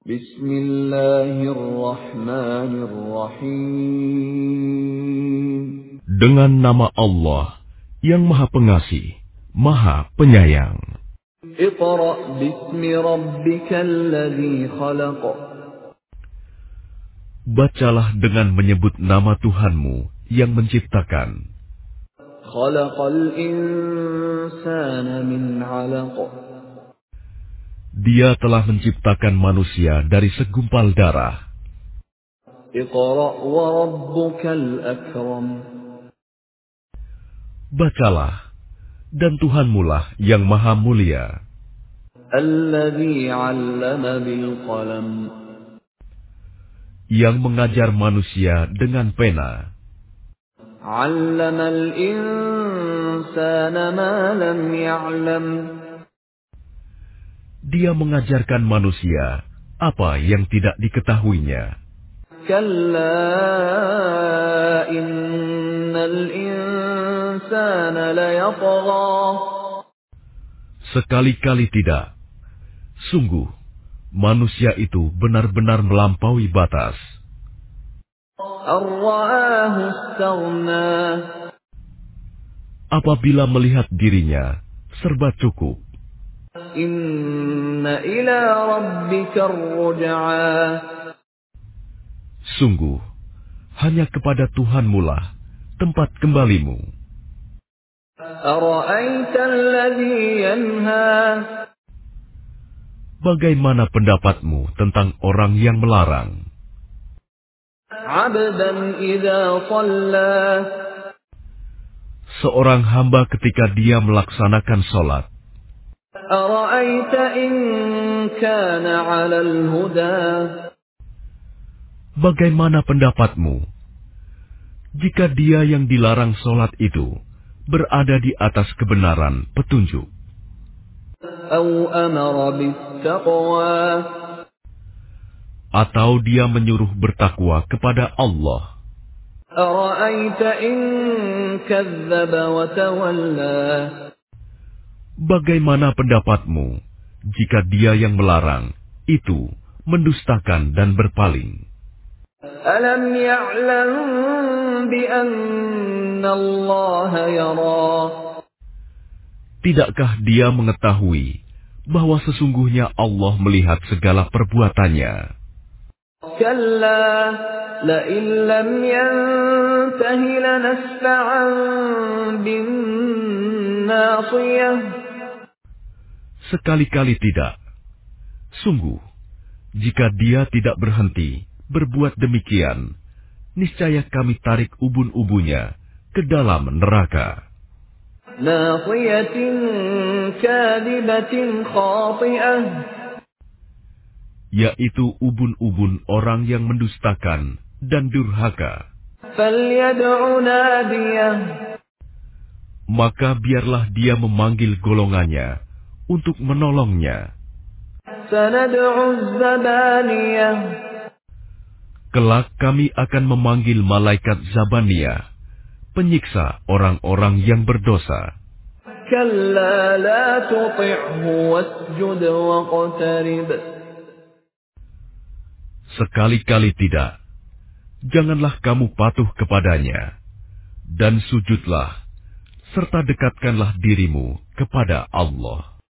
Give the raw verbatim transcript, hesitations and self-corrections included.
Bismillahirrahmanirrahim. Dengan nama Allah yang Maha Pengasih, Maha Penyayang. Iqra' bismi rabbikal ladzi khalaq. Bacalah dengan menyebut nama Tuhanmu yang menciptakan. Khalaqal insana min 'alaq. Dia telah menciptakan manusia dari segumpal darah. Iqra' wa rabbukal akram. Bacalah, dan Tuhanmulah yang Maha Mulia. Alladzi 'allama bil qalam. Yang mengajar manusia dengan pena. 'Allamal insana ma lam ya'lam. Dia mengajarkan manusia apa yang tidak diketahuinya. Kalla innal insana layatgha. Sekali-kali tidak. Sungguh, manusia itu benar-benar melampaui batas. Ar-ra'ahu istaghna. Apabila melihat dirinya serba cukup. Inna ila rabbika ar-ruj'a. Sungguh, hanya kepada Tuhanmulah tempat kembalimu. Ara'aita alladhi yanha. Bagaimana pendapatmu tentang orang yang melarang? 'Abdan idza shalla. Seorang hamba ketika dia melaksanakan sholat. Ara'aita in kana 'alal huda. Bagaimana pendapatmu jika dia yang dilarang sholat itu berada di atas kebenaran petunjuk? Aw amara bis-taqwa. Atau dia menyuruh bertakwa kepada Allah? Ara'aita in kadzdzaba wa tawalla. Bagaimana pendapatmu jika dia yang melarang itu mendustakan dan berpaling? Alam ya'lam bi anna Allah yara. Tidakkah dia mengetahui bahwa sesungguhnya Allah melihat segala perbuatannya? Kalla la in lam yantahi lanasfa'an bin nasiyah. Sekali-kali tidak. Sungguh, jika dia tidak berhenti berbuat demikian, niscaya kami tarik ubun-ubunnya ke dalam neraka. Nasiyatin kadibatin khati'ah. Yaitu ubun-ubun orang yang mendustakan dan durhaka. Falyad'u nadiyah. Maka biarlah dia memanggil golongannya untuk menolongnya. Sanad'u zabaniyah. Kelak kami akan memanggil malaikat Zabaniyah, penyiksa orang-orang yang berdosa. Kalla la tuti'hu wasjud waqtarib. Sekali-kali tidak. Janganlah kamu patuh kepadanya, dan sujudlah, serta dekatkanlah dirimu kepada Allah.